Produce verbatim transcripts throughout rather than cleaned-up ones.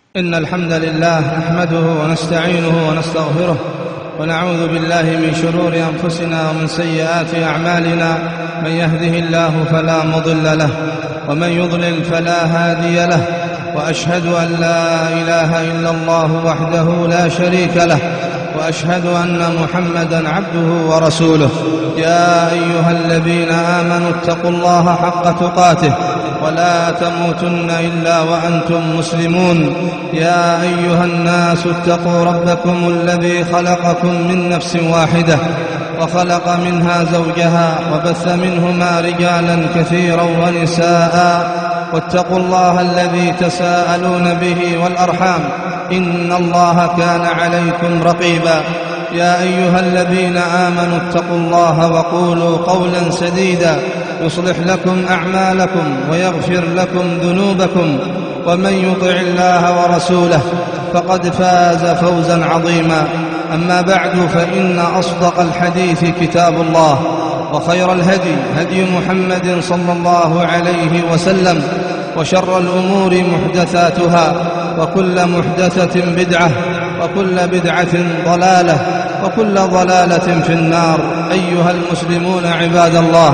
إن الحمد لله نحمده ونستعينه ونستغفره ونعوذ بالله من شرور أنفسنا ومن سيئات أعمالنا. من يهده الله فلا مضل له ومن يضلل فلا هادي له، وأشهد أن لا إله إلا الله وحده لا شريك له، وأشهد أن محمدًا عبده ورسوله. يا أيها الذين آمنوا اتقوا الله حق تقاته ولا تموتن إلا وأنتم مسلمون. يا أيها الناس اتقوا ربكم الذي خلقكم من نفس واحدة وخلق منها زوجها وبث منهما رجالا كثيرا ونساء، واتقوا الله الذي تساءلون به والأرحام إن الله كان عليكم رقيبا. يا أيها الذين آمنوا اتقوا الله وقولوا قولا سديدا يصلح لكم أعمالكم ويغفر لكم ذنوبكم، ومن يطع الله ورسوله فقد فاز فوزا عظيما. أما بعد، فإن أصدق الحديث كتاب الله، وخير الهدي هدي محمد صلى الله عليه وسلم، وشر الأمور محدثاتها، وكل محدثة بدعة، وكل بدعة ضلالة، وكل ضلالة في النار. أيها المسلمون عباد الله،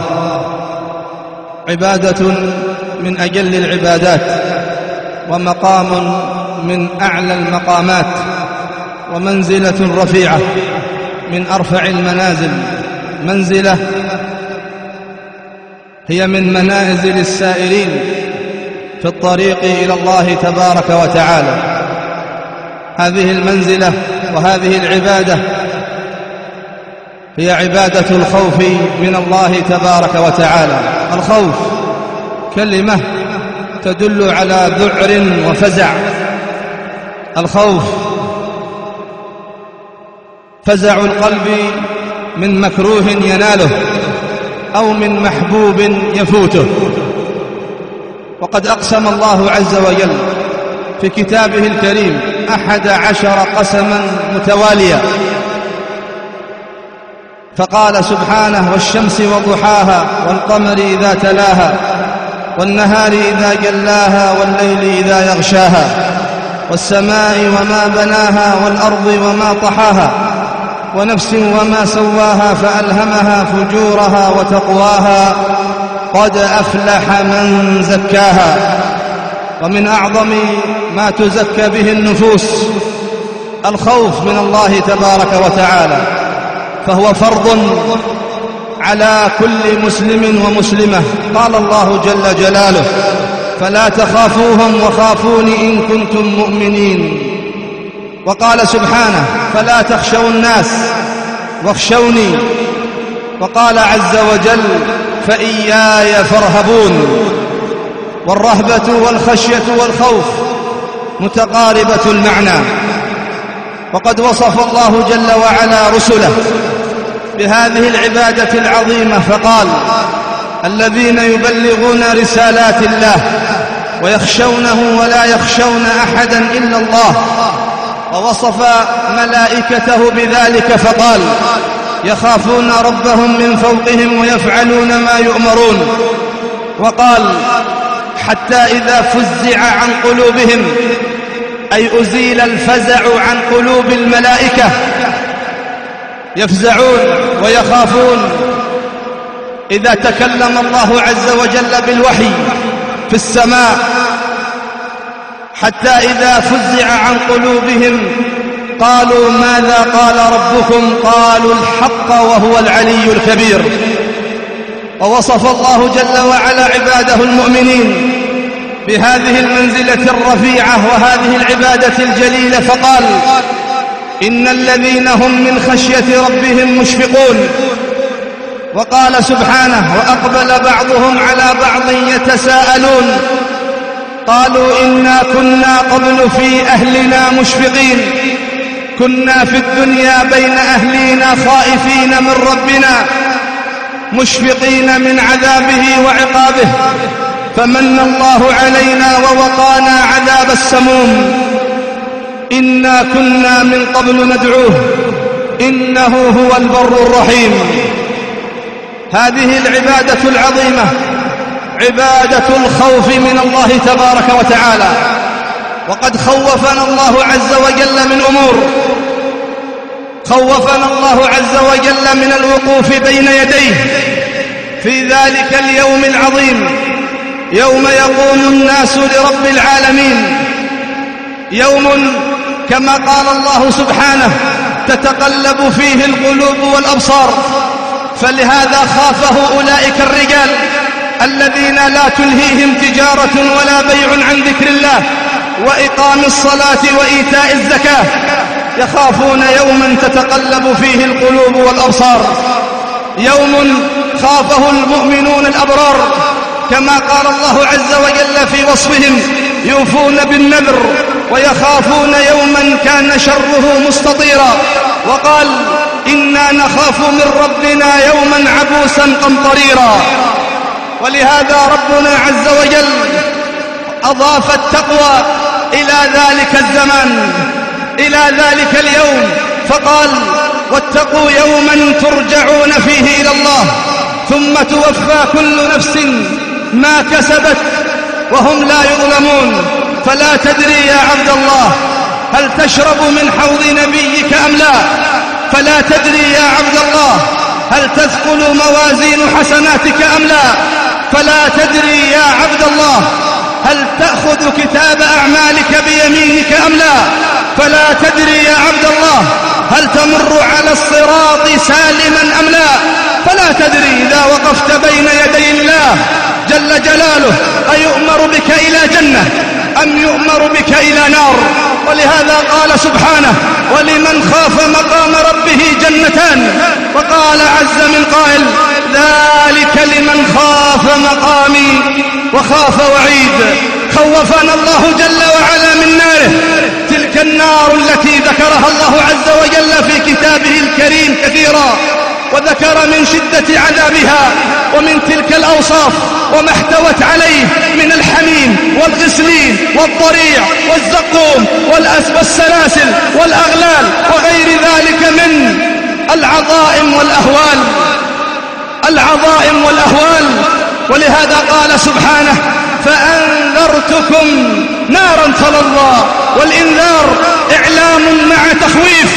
عبادة من أجل العبادات، ومقام من أعلى المقامات، ومنزلة رفيعة من أرفع المنازل. منزلة هي من منازل السائرين في الطريق إلى الله تبارك وتعالى. هذه المنزلة وهذه العبادة هي عبادة الخوف من الله تبارك وتعالى. الخوف كلمة تدل على ذعر وفزع. الخوف فزع القلب من مكروه يناله أو من محبوب يفوته. وقد أقسم الله عز وجل في كتابه الكريم أحد عشر قسما متواليا، فقال سبحانه: والشمس وضحاها والقمر إذا تلاها والنهار إذا جلاها والليل إذا يغشاها والسماء وما بناها والأرض وما طحاها ونفس وما سواها فألهمها فجورها وتقواها قد أفلح من زكاها. ومن أعظم ما تزكى به النفوس الخوف من الله تبارك وتعالى، فهو فرض على كل مسلم ومسلمة. قال الله جل جلاله: فلا تخافوهم وخافون إن كنتم مؤمنين. وقال سبحانه: فلا تخشوا الناس واخشوني. وقال عز وجل: فإياي فارهبون. والرهبة والخشية والخوف متقاربة المعنى، وقد وصف الله جل وعلا رسله بهذه العبادة العظيمة فقال: الذين يبلغون رسالات الله ويخشونه ولا يخشون أحدا إلا الله. ووصف ملائكته بذلك فقال: يخافون ربهم من فوقهم ويفعلون ما يؤمرون. وقال: حتى إذا فزع عن قلوبهم، أي أزيل الفزع عن قلوب الملائكة، يفزعون ويخافون إذا تكلم الله عز وجل بالوحي في السماء. حتى إذا فزع عن قلوبهم قالوا: ماذا قال ربكم؟ قالوا: الحق وهو العلي الكبير. ووصف الله جل وعلا عباده المؤمنين بهذه المنزلة الرفيعة وهذه العبادة الجليلة فقال: إن الذين هم من خشية ربهم مشفقون. وقال سبحانه: وأقبل بعضهم على بعض يتساءلون قالوا إنا كنا قبل في أهلنا مشفقين، كنا في الدنيا بين أهلنا خائفين من ربنا مشفقين من عذابه وعقابه، فمن الله علينا ووقانا عذاب السموم، إنا كنا من قبل ندعوه إنه هو البر الرحيم. هذه العبادة العظيمة عبادة الخوف من الله تبارك وتعالى، وقد خوفنا الله عز وجل من أمور، خوفنا الله عز وجل من الوقوف بين يديه في ذلك اليوم العظيم، يوم يقوم الناس لرب العالمين، يوم كما قال الله سبحانه تتقلب فيه القلوب والأبصار. فلهذا خافه أولئك الرجال الذين لا تلهيهم تجارة ولا بيع عن ذكر الله وإقام الصلاة وإيتاء الزكاة، يخافون يوما تتقلب فيه القلوب والأبصار، يوم خافه المؤمنون الأبرار كما قال الله عز وجل في وصفهم يوفون بالنذر ويخافون يوما كان شره مستطيرا، وقال إنا نخاف من ربنا يوما عبوسا قمطريرا. ولهذا ربنا عز وجل أضاف التقوى إلى ذلك الزمان، إلى ذلك اليوم، فقال واتقوا يوما ترجعون فيه إلى الله ثم توفى كل نفس ما كسبت وهم لا يظلمون. فلا تدري يا عبد الله هل تشرب من حوض نبيك أم لا؟ فلا تدري يا عبد الله هل تثقل موازين حسناتك أم لا؟ فلا تدري يا عبد الله هل تأخذ كتاب أعمالك بيمينك أم لا؟ فلا تدري يا عبد الله هل تمر على الصراط سالما أم لا؟ فلا تدري إذا وقفت بين يدي الله جل جلاله أيؤمر بك إلى جنة أم يؤمر بك إلى نار. ولهذا قال سبحانه ولمن خاف مقام ربه جنتان، وقال عز من قائل ذلك لمن خاف مقامي وخاف وعيد. خوفنا الله جل وعلا من ناره، تلك النار التي ذكرها الله عز وجل في كتابه الكريم كثيرا، وذكر من شدة عذابها ومن تلك الأوصاف وما احتوت عليه من الحميم والغسلين والضريع والزقوم والسلاسل والأغلال وغير ذلك من العظائم والأهوال العظائم والأهوال. ولهذا قال سبحانه فأنذرتكم نارا تلظى، والإنذار إعلام مع تخويف،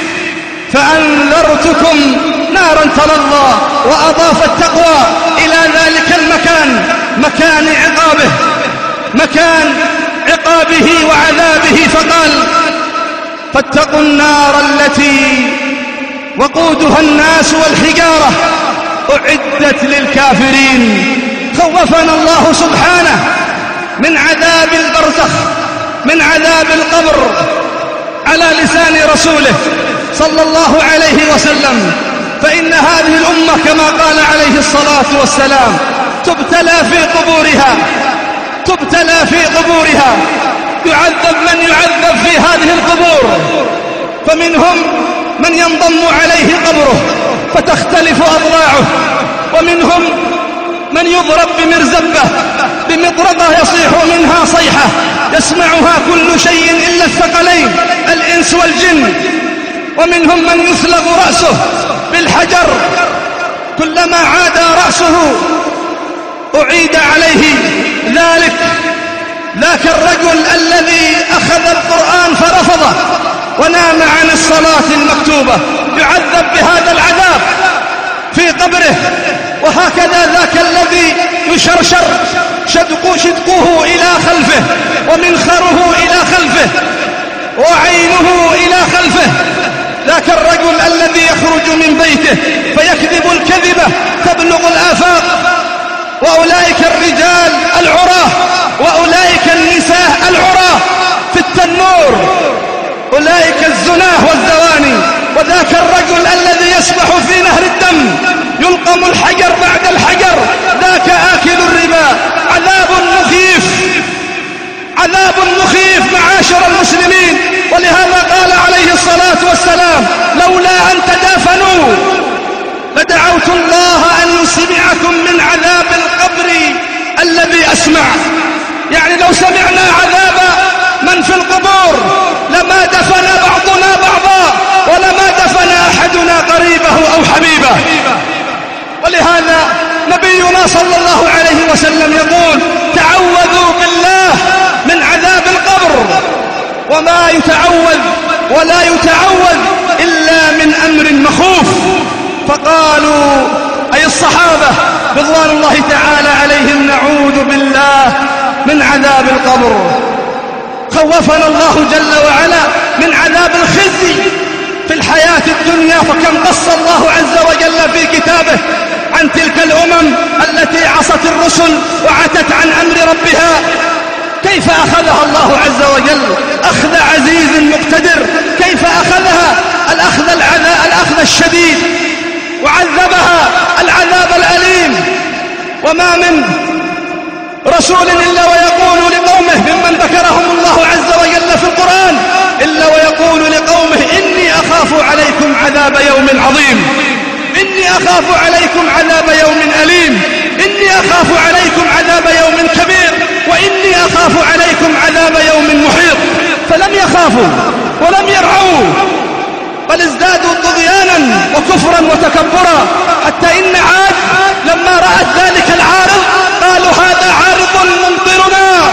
فأنذرتكم نارا تلظى، وأضاف التقوى إلى ذلك المكان، مكان عقابه مكان عقابه وعذابه، فقال فاتقوا النار التي وقودها الناس والحجارة أعدت للكافرين. خوفنا الله سبحانه من عذاب البرزخ، من عذاب القبر، على لسان رسوله صلى الله عليه وسلم. فإن هذه الأمة كما قال عليه الصلاة والسلام تبتلى في قبورها تبتلى في قبورها يعذب من يعذب في هذه القبور، فمنهم من ينضم عليه قبره فتختلف أضلاعه، ومنهم من يضرب بمرزبة بمطرقة يصيح منها صيحة يسمعها كل شيء إلا الثقلين الإنس والجن، ومنهم من يثلغ رأسه بالحجر، كلما عاد رأسه أعيد عليه ذلك ذاك الرجل الذي أخذ القرآن فرفضه ونام عن الصلاة المكتوبة يعذب بهذا العذاب في قبره. وهكذا ذاك الذي يشرشر شدقه, شدقه إلى خلفه ومنخره إلى خلفه وعينه إلى خلفه، ذاك الرجل الذي يخرج من بيته فيكذب الكذبة تبلغ الآفاق، وأولئك الرجال العراة وأولئك النساء العراة في التنور، أولئك الزناه والزواني. وذاك الرجل الذي يسبح في نهر الدم يلقم الحجر بعد الحجر، ذاك آكل الربا. عذاب مخيف عذاب مخيف معاشر المسلمين. ولهذا قال عليه الصلاة والسلام لولا أن تدافنوا لدعوت الله أن يسمعكم من عذاب القبر الذي أسمع. يعني لو سمعنا عذاب من في القبور لما دفن بعضنا بعضا ولما دفن أحدنا قريبه أو حبيبه. ولهذا نبينا صلى الله عليه وسلم يقول تعوذوا بالله من عذاب القبر، فقالوا أي الصحابة رضوان الله تعالى عليهم: نعوذ بالله من عذاب القبر. خوفنا الله جل وعلا من عذاب الخزي في الحياة الدنيا، فكم قص الله عز وجل في كتابه عن تلك الأمم التي عصت الرسل وعتت عن أمر ربها، كيف أخذها الله عز وجل أخذ عزيز مقتدر، كيف أخذها الأخذ, الأخذ الشديد وعذبها العذاب الأليم. وما من رسول إلا ويقول لقومه ممن ذكرهم الله عز وجل في القرآن إلا ويقول لقومه: إني أخاف عليكم عذاب يوم عظيم، إني أخاف عليكم عذاب يوم أليم، إني أخاف عليكم عذاب يوم كبير، وإني أخاف عليكم عذاب يوم محيط. فلم يخافوا ولم يرعوا، بل ازدادوا طغيانا وكفرا وتكبرا، حتى إن عاد لما رأت ذلك العارض قالوا: هذا عارض ممطرنا،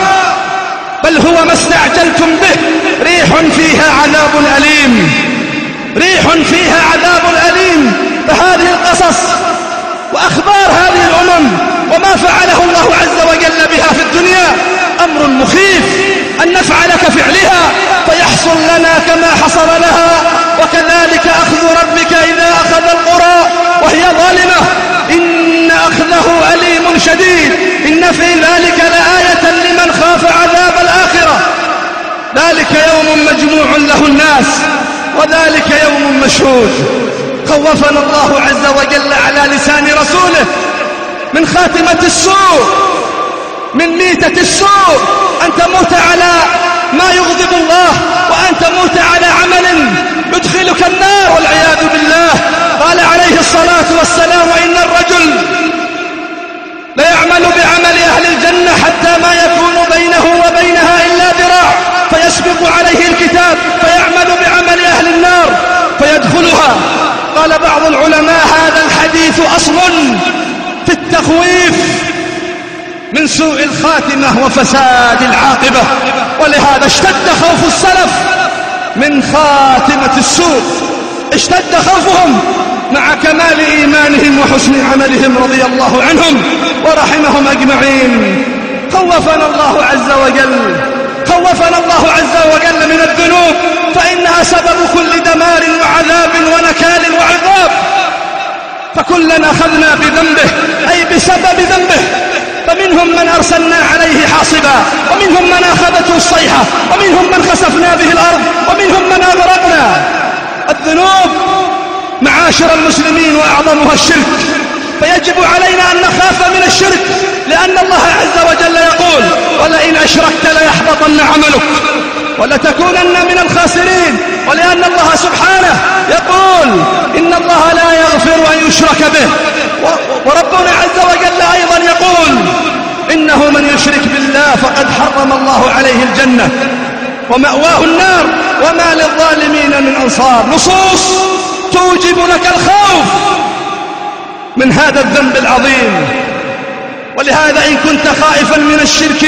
بل هو ما استعجلتم به، ريح فيها عذاب أليم، ريح فيها عذاب أليم. فهذه القصص وأخبار هذه الأمم وما فعله الله عز وجل بها في الدنيا أمر مخيف أن نفعل كفعلها فيحصل لنا كما حصل لها. وكذلك أخذ ربك إذا أخذ القرى وهي ظالمة إن أخذه أليم شديد، إن في ذلك لآية لمن خاف عذاب الآخرة. ذلك يوم مجموع له الناس وذلك يوم مشهود. خوفنا الله عز وجل على لسان رسوله من خاتمة السوء، من ميتة السوء، أن تموت على ما يغضب الله، وأن تموت على عمل يدخلك النار والعياذ بالله. قال عليه الصلاة والسلام: إن الرجل ليعمل بعمل أهل الجنة حتى ما يكون بينه وبينها إلا ذراع، فيسبق عليه الكتاب فيعمل بعمل أهل النار فيدخلها. قال بعض العلماء: هذا الحديث أصل في التخويف من سوء الخاتمة وفساد العاقبة، ولهذا اشتد خوف السلف من خاتمة السوء، اشتد خوفهم مع كمال إيمانهم وحسن عملهم رضي الله عنهم ورحمهم أجمعين. خوفنا الله عز وجل خوفنا الله عز وجل من الذنوب، فإنها سبب كل دمار وعذاب ونكال وعقاب. فكلنا أخذنا بذنبه أي بسبب ذنبه، فمنهم من أرسلنا عليه حاصبا، ومنهم من أخذته الصيحة، ومنهم من خسفنا به الأرض، ومنهم من أغرقنا. الذنوب معاشر المسلمين وأعظمها الشرك، فيجب علينا أن نخاف من الشرك، لأن الله عز وجل يقول: ولئن أشركت ليحبطن عملك ولتكونن من الخاسرين. ولأن الله سبحانه يقول: إن الله لا يغفر أن يشرك به، وربنا عز وجل أيضا يقول: إنه من يشرك بالله فقد حرم الله عليه الجنة ومأواه النار وما للظالمين من أنصار. نصوص توجب لك الخوف من هذا الذنب العظيم. ولهذا إن كنت خائفا من الشرك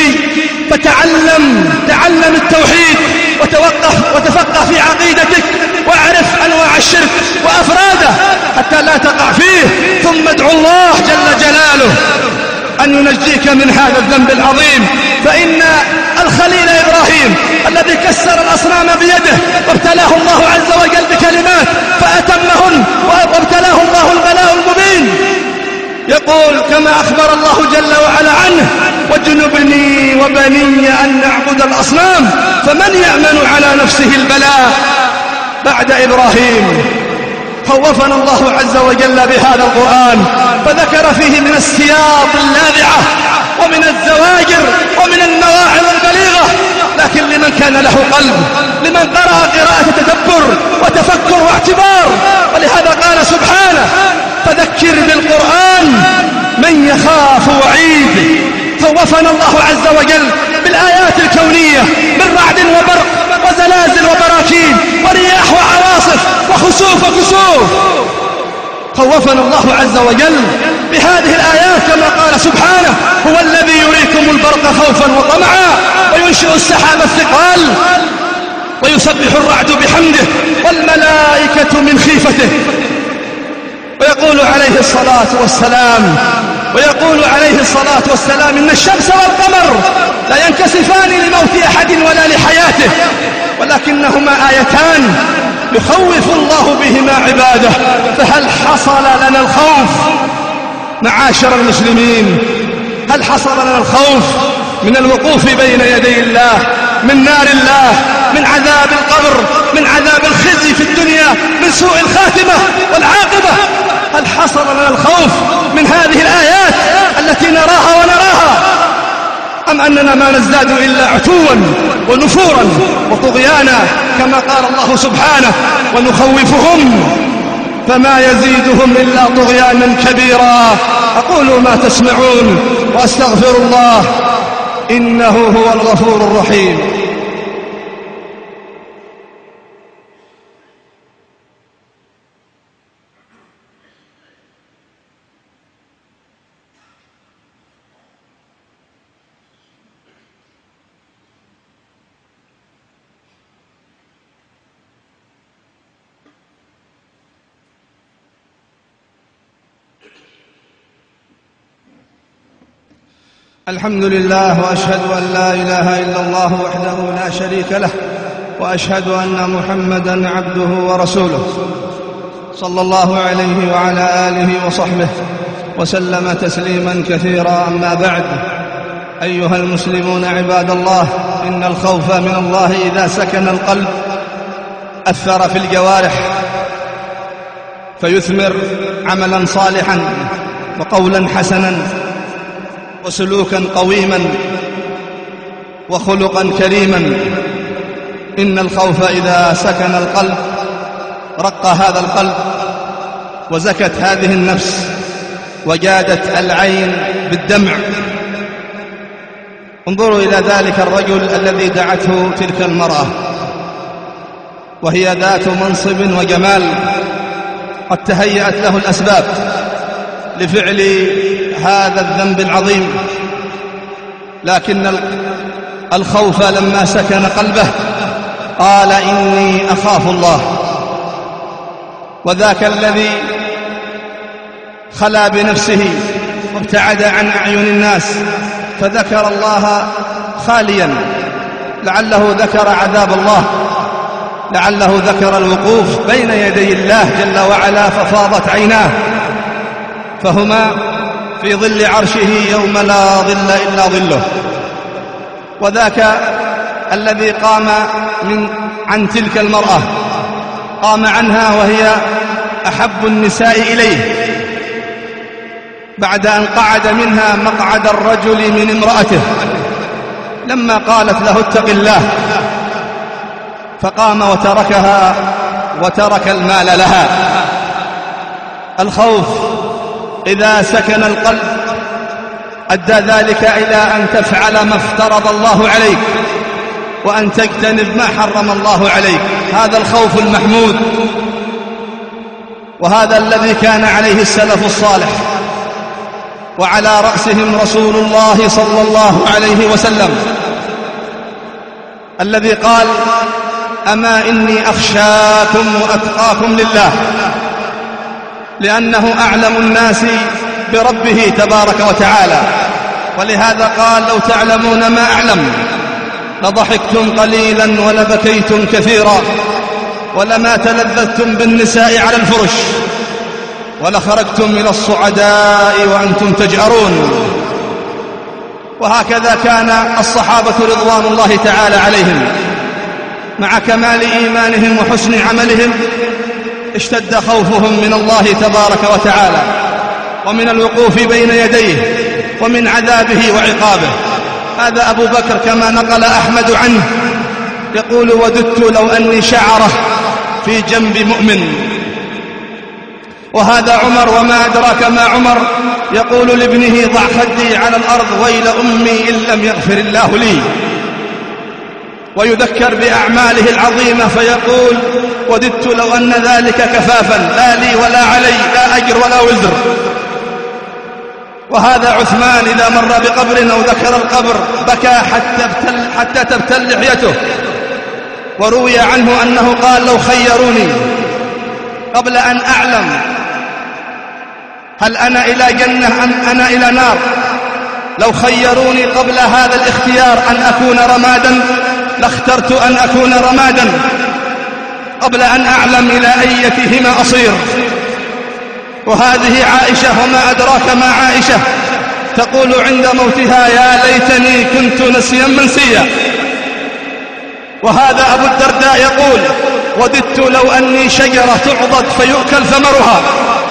فتعلم تعلم التوحيد وتوقف وتفقه في عقيدتك، واعرف أنواع الشرك وأفراده حتى لا تقع فيه، ثم ادعو الله جل جلاله أن ينجيك من هذا الذنب العظيم. فإن الخليل إبراهيم الذي كسر الأصنام بيده وابتلاه الله عز وجل بكلمات فأتمهن وابتلاه الله البلاء المبين، يقول كما أخبر الله جل وعلا عنه: واجنبني وبني أن نعبد الأصنام. فمن يأمن على نفسه البلاء بعد إبراهيم؟ خوفنا الله عز وجل بهذا القرآن، فذكر فيه من السياط اللاذعة ومن الزواجر ومن المواعظ البليغة، لكن لمن كان له قلب، لمن قرأ قراءة تدبر وتفكر واعتبار. ولهذا قال سبحانه: فذكر بالقرآن من يخاف وعيد. خوفنا الله عز وجل بالآيات الكونية من رعد وبرق وزلازل وبراكين ورياح وعواصف وخسوف وكسوف. خوفنا الله عز وجل بهذه الآيات كما قال سبحانه: هو الذي يريكم البرق خوفا وطمعا وينشئ السحاب الثقال ويسبح الرعد بحمده والملائكة من خيفته. ويقول عليه الصلاة والسلام ويقول عليه الصلاة والسلام إن الشمس والقمر لا ينكسفان لموت أحد ولا لحياته، ولكنهما آيتان يخوف الله بهما عباده. فهل حصل لنا الخوف معاشر المسلمين؟ هل حصل لنا الخوف من الوقوف بين يدي الله، من نار الله، من عذاب القبر، من عذاب الخزي في الدنيا، من سوء الخاتمة والعاقبة؟ هل حصل لنا الخوف من هذه الآيات التي نراها ونراها، أم أننا ما نزداد إلا عتوا ونفورا وطغيانا كما قال الله سبحانه ونخوفهم فما يزيدهم إلا طغيانا كبيرا. أقول ما تسمعون وأستغفر الله إنه هو الغفور الرحيم. الحمد لله، وأشهد أن لا إله إلا الله وحده لا شريك له، وأشهد أن محمدًا عبده ورسوله صلى الله عليه وعلى آله وصحبه وسلم تسليمًا كثيرا. أما بعد، أيها المسلمون عباد الله، إن الخوف من الله إذا سكن القلب أثر في الجوارح فيثمر عملاً صالحاً وقولاً حسناً وسلوكا قويما وخلقا كريما. إن الخوف إذا سكن القلب رق هذا القلب وزكت هذه النفس وجادت العين بالدمع. انظروا إلى ذلك الرجل الذي دعته تلك المرأة، وهي ذات منصب وجمال، قد تهيأت له الأسباب لفعل هذا الذنب العظيم، لكن الخوف لما سكن قلبه قال إني أخاف الله. وذاك الذي خلا بنفسه وابتعد عن أعين الناس فذكر الله خاليا، لعله ذكر عذاب الله، لعله ذكر الوقوف بين يدي الله جل وعلا ففاضت عيناه، فهما في ظل عرشه يوم لا ظل إلا ظله. وذاك الذي قام من عن تلك المرأة قام عنها وهي أحب النساء إليه بعد أن قعد منها مقعد الرجل من امرأته، لما قالت له اتق الله فقام وتركها وترك المال لها. الخوف إذا سكن القلب أدى ذلك إلى أن تفعل ما افترض الله عليك وأن تجتنب ما حرم الله عليك. هذا الخوف المحمود، وهذا الذي كان عليه السلف الصالح، وعلى رأسهم رسول الله صلى الله عليه وسلم الذي قال أما إني أخشاكم وأتقاكم لله، لأنه أعلم الناس بربه تبارك وتعالى. ولهذا قال لو تعلمون ما أعلم لضحكتم قليلا ولبكيتم كثيرا ولما تلذذتم بالنساء على الفرش ولخرجتم إلى الصعداء وأنتم تجأرون. وهكذا كان الصحابة رضوان الله تعالى عليهم مع كمال إيمانهم وحسن عملهم اشتد خوفهم من الله تبارك وتعالى ومن الوقوف بين يديه ومن عذابه وعقابه. هذا أبو بكر كما نقل أحمد عنه يقول وددت لو أني شعرة في جنب مؤمن. وهذا عمر وما أدراك ما عمر يقول لابنه ضع خدي على الأرض ويل أمي إن لم يغفر الله لي. ويذكر بأعماله العظيمة فيقول وددت لو أن ذلك كفافا لا لي ولا علي، لا أجر ولا وزر. وهذا عثمان إذا مر بقبر أو ذكر القبر بكى حتى, ابتل حتى تبتل لحيته. وروي عنه أنه قال لو خيروني قبل أن أعلم هل أنا إلى جنة أم أنا إلى نار؟ لو خيروني قبل هذا الاختيار أن أكون رمادا لاخترت أن أكون رمادا قبل أن أعلم إلى أيتهما أصير. وهذه عائشة وما أدراك ما عائشة تقول عند موتها: يا ليتني كنت نسيا منسيا. وهذا أبو الدرداء يقول: وددت لو أني شجرة تعضد فيؤكل ثمرها.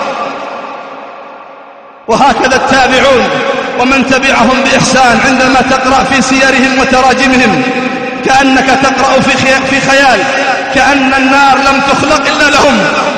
وهكذا التابعون ومن تبعهم بإحسان عندما تقرأ في سيرهم وتراجمهم كأنك تقرأ في خيال، كأن النار لم تخلق إلا لهم،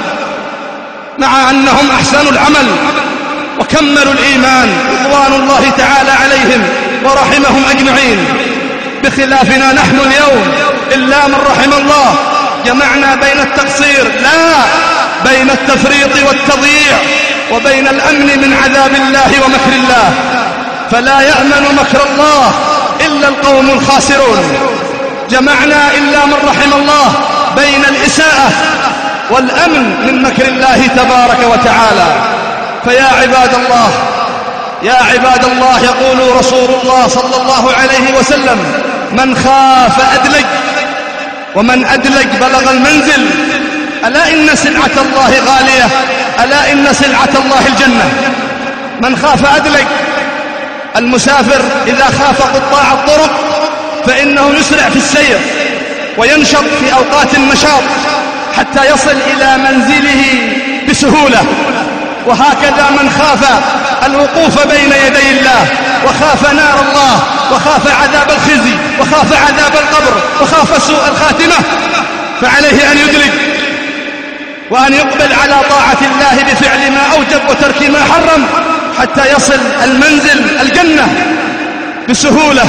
مع أنهم أحسنوا العمل وكملوا الإيمان رضوان الله تعالى عليهم ورحمهم أجمعين، بخلافنا نحن اليوم إلا من رحم الله. جمعنا بين التقصير لا بين التفريط والتضييع، وبين الأمن من عذاب الله ومكر الله. فلا يأمن مكر الله إلا القوم الخاسرون. جمعنا إلا من رحم الله بين الإساءة والأمن من مكر الله تبارك وتعالى. فيا عباد الله، يا عباد الله، يقول رسول الله صلى الله عليه وسلم: من خاف أدلج، ومن أدلج بلغ المنزل. ألا إن سلعة الله غالية، ألا إن سلعة الله الجنة. من خاف أدلج. المسافر إذا خاف قطاع الطرق فإنه يسرع في السير وينشط في أوقات النشاط حتى يصل إلى منزله بسهولة. وهكذا من خاف الوقوف بين يدي الله وخاف نار الله وخاف عذاب الخزي وخاف عذاب القبر وخاف سوء الخاتمة فعليه أن يدرك وأن يقبل على طاعة الله بفعل ما أوجب وترك ما حرم حتى يصل المنزل الجنة بسهولة.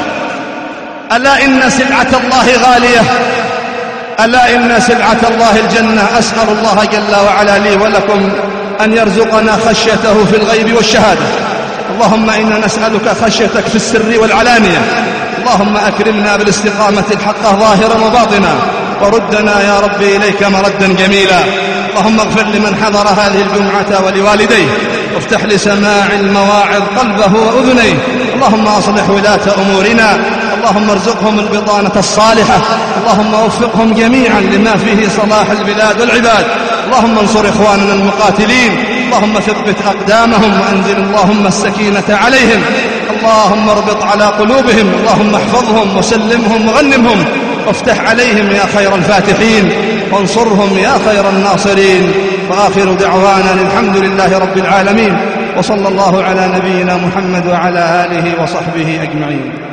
ألا إن سلعة الله غالية، ألا إن سلعة الله الجنة. أسأل الله جل وعلا لي ولكم أن يرزقنا خشيته في الغيب والشهادة. اللهم إنا نسألك خشيتك في السر والعلانية. اللهم أكرمنا بالاستقامة الحقة ظاهرا وباطنا، وردنا يا ربي إليك مردا جميلا. اللهم اغفر لمن حضر هذه الجمعة ولوالديه، وافتح لسماع المواعظ قلبه وأذنيه. اللهم أصلح ولاة أمورنا، اللهم ارزقهم البطانة الصالحة، اللهم وفقهم جميعا لما فيه صلاح البلاد والعباد. اللهم انصر إخواننا المقاتلين، اللهم ثبت أقدامهم وأنزل اللهم السكينة عليهم. اللهم اربط على قلوبهم، اللهم احفظهم وسلمهم وغنمهم، وافتح عليهم يا خير الفاتحين، وانصرهم يا خير الناصرين. وآخر دعوانا الحمد لله رب العالمين، وصلى الله على نبينا محمد وعلى آله وصحبه أجمعين.